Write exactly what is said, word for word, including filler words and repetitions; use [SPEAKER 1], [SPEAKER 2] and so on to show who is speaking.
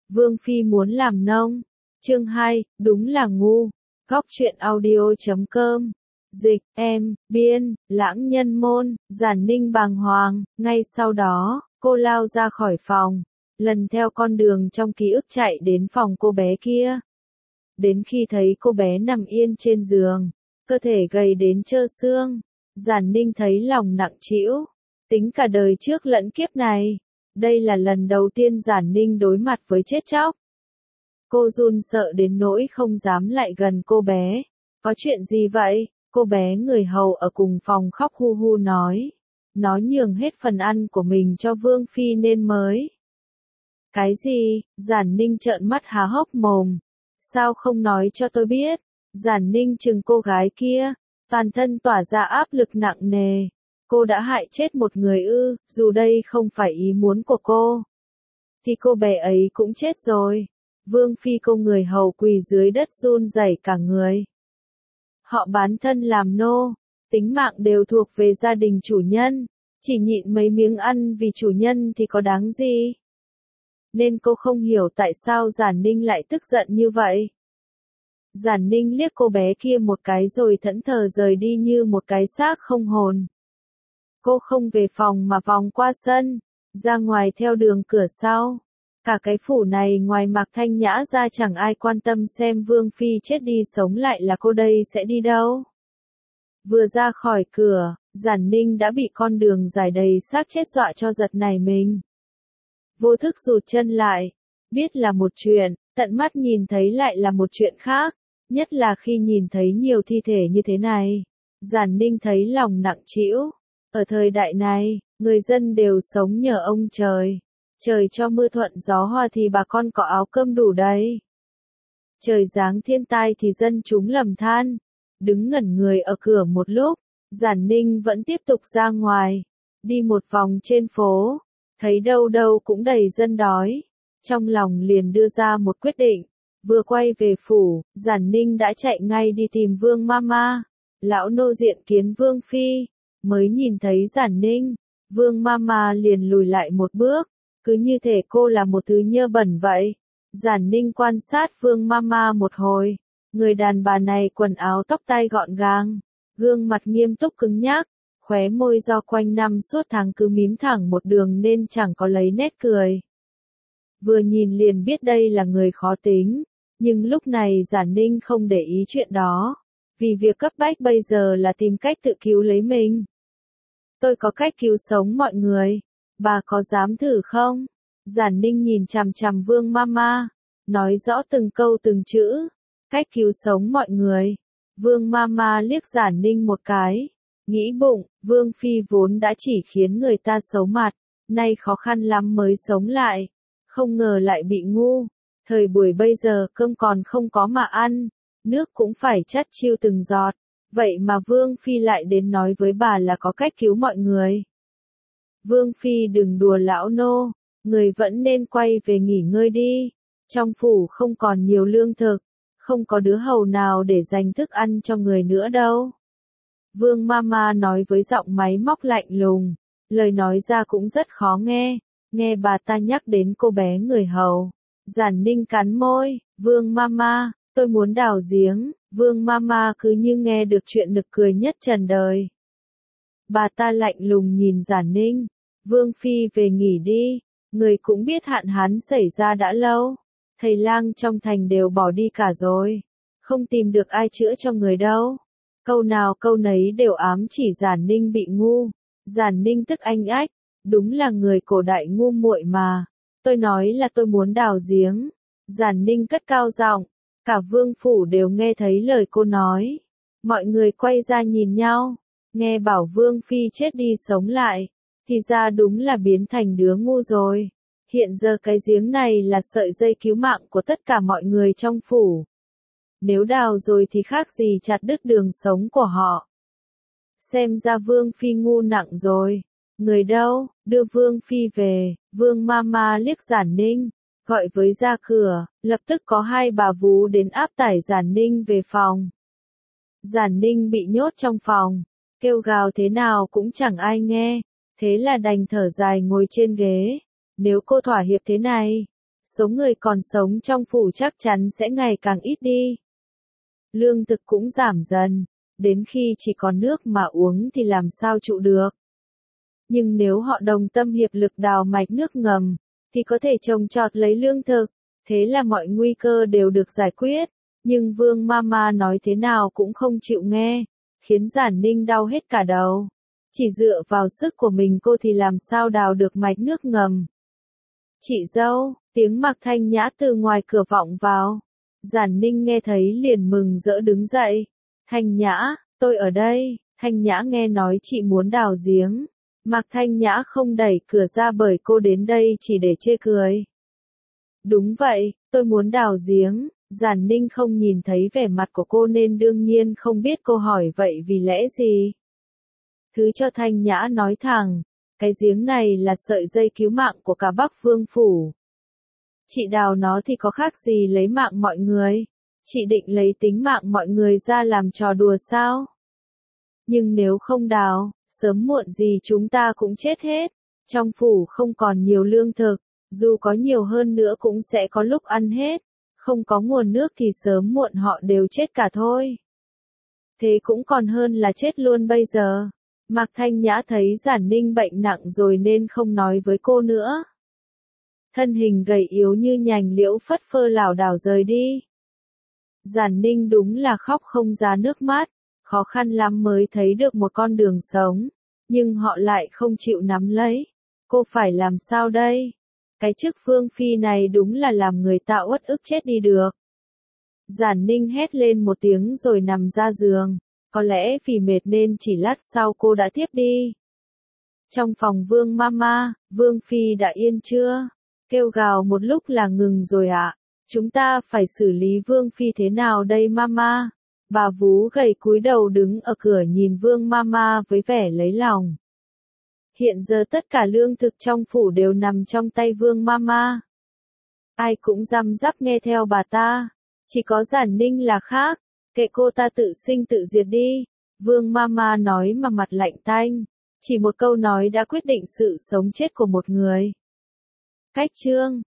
[SPEAKER 1] Vương Phi muốn làm nông. Chương hai, đúng là ngu. Góc truyện audio chấm com. Dịch, em, biên, lãng nhân môn, Giản Ninh bàng hoàng, ngay sau đó, cô lao ra khỏi phòng, lần theo con đường trong ký ức chạy đến phòng cô bé kia. Đến khi thấy cô bé nằm yên trên giường, cơ thể gầy đến trơ xương, Giản Ninh thấy lòng nặng trĩu, tính cả đời trước lẫn kiếp này. Đây là lần đầu tiên Giản Ninh đối mặt với chết chóc. Cô run sợ đến nỗi không dám lại gần cô bé. Có chuyện gì vậy? Cô bé người hầu ở cùng phòng khóc hu hu nói. Nó nhường hết phần ăn của mình cho Vương Phi nên mới. Cái gì? Giản Ninh trợn mắt há hốc mồm. Sao không nói cho tôi biết? Giản Ninh chừng cô gái kia, toàn thân tỏa ra áp lực nặng nề. Cô đã hại chết một người ư, dù đây không phải ý muốn của cô. Thì cô bé ấy cũng chết rồi. Vương Phi cô người hầu quỳ dưới đất run rẩy cả người. Họ bán thân làm nô, tính mạng đều thuộc về gia đình chủ nhân, chỉ nhịn mấy miếng ăn vì chủ nhân thì có đáng gì. Nên cô không hiểu tại sao Giản Ninh lại tức giận như vậy. Giản Ninh liếc cô bé kia một cái rồi thẫn thờ rời đi như một cái xác không hồn. Cô không về phòng mà vòng qua sân, ra ngoài theo đường cửa sau. Cả cái phủ này ngoài Mạc Thanh Nhã ra chẳng ai quan tâm xem Vương Phi chết đi sống lại là cô đây sẽ đi đâu. Vừa ra khỏi cửa, Giản Ninh đã bị con đường dài đầy xác chết dọa cho giật nảy mình. Vô thức rụt chân lại, biết là một chuyện, tận mắt nhìn thấy lại là một chuyện khác, nhất là khi nhìn thấy nhiều thi thể như thế này. Giản Ninh thấy lòng nặng trĩu. Ở thời đại này, người dân đều sống nhờ ông trời. Trời cho mưa thuận gió hòa thì bà con có áo cơm đủ đầy. Trời giáng thiên tai thì dân chúng lầm than. Đứng ngẩn người ở cửa một lúc, Giản Ninh vẫn tiếp tục ra ngoài. Đi một vòng trên phố, thấy đâu đâu cũng đầy dân đói. Trong lòng liền đưa ra một quyết định. Vừa quay về phủ, Giản Ninh đã chạy ngay đi tìm Vương Mama. Lão nô diện kiến Vương Phi. Mới nhìn thấy Giản Ninh, Vương Mama liền lùi lại một bước, cứ như thể cô là một thứ nhơ bẩn vậy. Giản Ninh quan sát Vương Mama một hồi, người đàn bà này quần áo tóc tai gọn gàng, gương mặt nghiêm túc cứng nhắc, khóe môi do quanh năm suốt tháng cứ mím thẳng một đường nên chẳng có lấy nét cười. Vừa nhìn liền biết đây là người khó tính, nhưng lúc này Giản Ninh không để ý chuyện đó, vì việc cấp bách bây giờ là tìm cách tự cứu lấy mình. Tôi có cách cứu sống mọi người, bà có dám thử không? Giản Ninh nhìn chằm chằm Vương Mama, nói rõ từng câu từng chữ, cách cứu sống mọi người. Vương Mama liếc Giản Ninh một cái, nghĩ bụng, Vương Phi vốn đã chỉ khiến người ta xấu mặt, nay khó khăn lắm mới sống lại, không ngờ lại bị ngu. Thời buổi bây giờ cơm còn không có mà ăn, nước cũng phải chắt chiu từng giọt. Vậy mà Vương Phi lại đến nói với bà là có cách cứu mọi người. Vương Phi đừng đùa lão nô, người vẫn nên quay về nghỉ ngơi đi. Trong phủ không còn nhiều lương thực, không có đứa hầu nào để dành thức ăn cho người nữa đâu. Vương Mama nói với giọng máy móc lạnh lùng, lời nói ra cũng rất khó nghe, nghe bà ta nhắc đến cô bé người hầu. Giản Ninh cắn môi, Vương Mama, tôi muốn đào giếng. Vương Mama cứ như nghe được chuyện nực cười nhất trần đời. Bà ta lạnh lùng nhìn Giản Ninh. Vương Phi về nghỉ đi. Người cũng biết hạn hán xảy ra đã lâu. Thầy lang trong thành đều bỏ đi cả rồi. Không tìm được ai chữa cho người đâu. Câu nào câu nấy đều ám chỉ Giản Ninh bị ngu. Giản Ninh tức anh ách. Đúng là người cổ đại ngu muội mà. Tôi nói là tôi muốn đào giếng. Giản Ninh cất cao giọng. Cả vương phủ đều nghe thấy lời cô nói. Mọi người quay ra nhìn nhau. Nghe bảo Vương Phi chết đi sống lại. Thì ra đúng là biến thành đứa ngu rồi. Hiện giờ cái giếng này là sợi dây cứu mạng của tất cả mọi người trong phủ. Nếu đào rồi thì khác gì chặt đứt đường sống của họ. Xem ra Vương Phi ngu nặng rồi. Người đâu, đưa Vương Phi về. Vương Mama liếc Giản Ninh, gọi với ra cửa, lập tức có hai bà vú đến áp tải Giản Ninh về phòng. Giản Ninh bị nhốt trong phòng, kêu gào thế nào cũng chẳng ai nghe, thế là đành thở dài ngồi trên ghế. Nếu cô thỏa hiệp thế này, số người còn sống trong phủ chắc chắn sẽ ngày càng ít đi. Lương thực cũng giảm dần, đến khi chỉ còn nước mà uống thì làm sao trụ được. Nhưng nếu họ đồng tâm hiệp lực đào mạch nước ngầm, thì có thể trồng trọt lấy lương thực, thế là mọi nguy cơ đều được giải quyết. Nhưng Vương Mama nói thế nào cũng không chịu nghe, khiến Giản Ninh đau hết cả đầu. Chỉ dựa vào sức của mình cô thì làm sao đào được mạch nước ngầm. Chị dâu, tiếng Mạc Thanh Nhã từ ngoài cửa vọng vào. Giản Ninh nghe thấy liền mừng rỡ đứng dậy. Thanh Nhã, tôi ở đây. Thanh Nhã nghe nói chị muốn đào giếng. Mạc Thanh Nhã không đẩy cửa ra bởi cô đến đây chỉ để chê cười. Đúng vậy, tôi muốn đào giếng. Giản Ninh không nhìn thấy vẻ mặt của cô nên đương nhiên không biết cô hỏi vậy vì lẽ gì. Thứ cho Thanh Nhã nói thẳng, cái giếng này là sợi dây cứu mạng của cả Bắc Vương Phủ. Chị đào nó thì có khác gì lấy mạng mọi người? Chị định lấy tính mạng mọi người ra làm trò đùa sao? Nhưng nếu không đào, sớm muộn gì chúng ta cũng chết hết. Trong phủ không còn nhiều lương thực, dù có nhiều hơn nữa cũng sẽ có lúc ăn hết. Không có nguồn nước thì sớm muộn họ đều chết cả thôi. Thế cũng còn hơn là chết luôn bây giờ. Mạc Thanh Nhã thấy Giản Ninh bệnh nặng rồi nên không nói với cô nữa. Thân hình gầy yếu như nhành liễu phất phơ lảo đảo rời đi. Giản Ninh đúng là khóc không ra nước mắt, khó khăn lắm mới thấy được một con đường sống, nhưng họ lại không chịu nắm lấy. Cô phải làm sao đây? Cái chức vương phi này đúng là làm người ta uất ức chết đi được. Giản Ninh hét lên một tiếng rồi nằm ra giường, có lẽ vì mệt nên chỉ lát sau cô đã tiếp đi. Trong phòng Vương Mama, Vương phi đã yên chưa? Kêu gào một lúc là ngừng rồi ạ. À? Chúng ta phải xử lý Vương phi thế nào đây Mama? Bà vú gầy cúi đầu đứng ở cửa nhìn Vương Mama với vẻ lấy lòng. Hiện giờ tất cả lương thực trong phủ đều nằm trong tay Vương Mama. Ai cũng răm rắp nghe theo bà ta. Chỉ có Giản Ninh là khác. Kệ cô ta tự sinh tự diệt đi. Vương Mama nói mà mặt lạnh tanh. Chỉ một câu nói đã quyết định sự sống chết của một người. Cách chương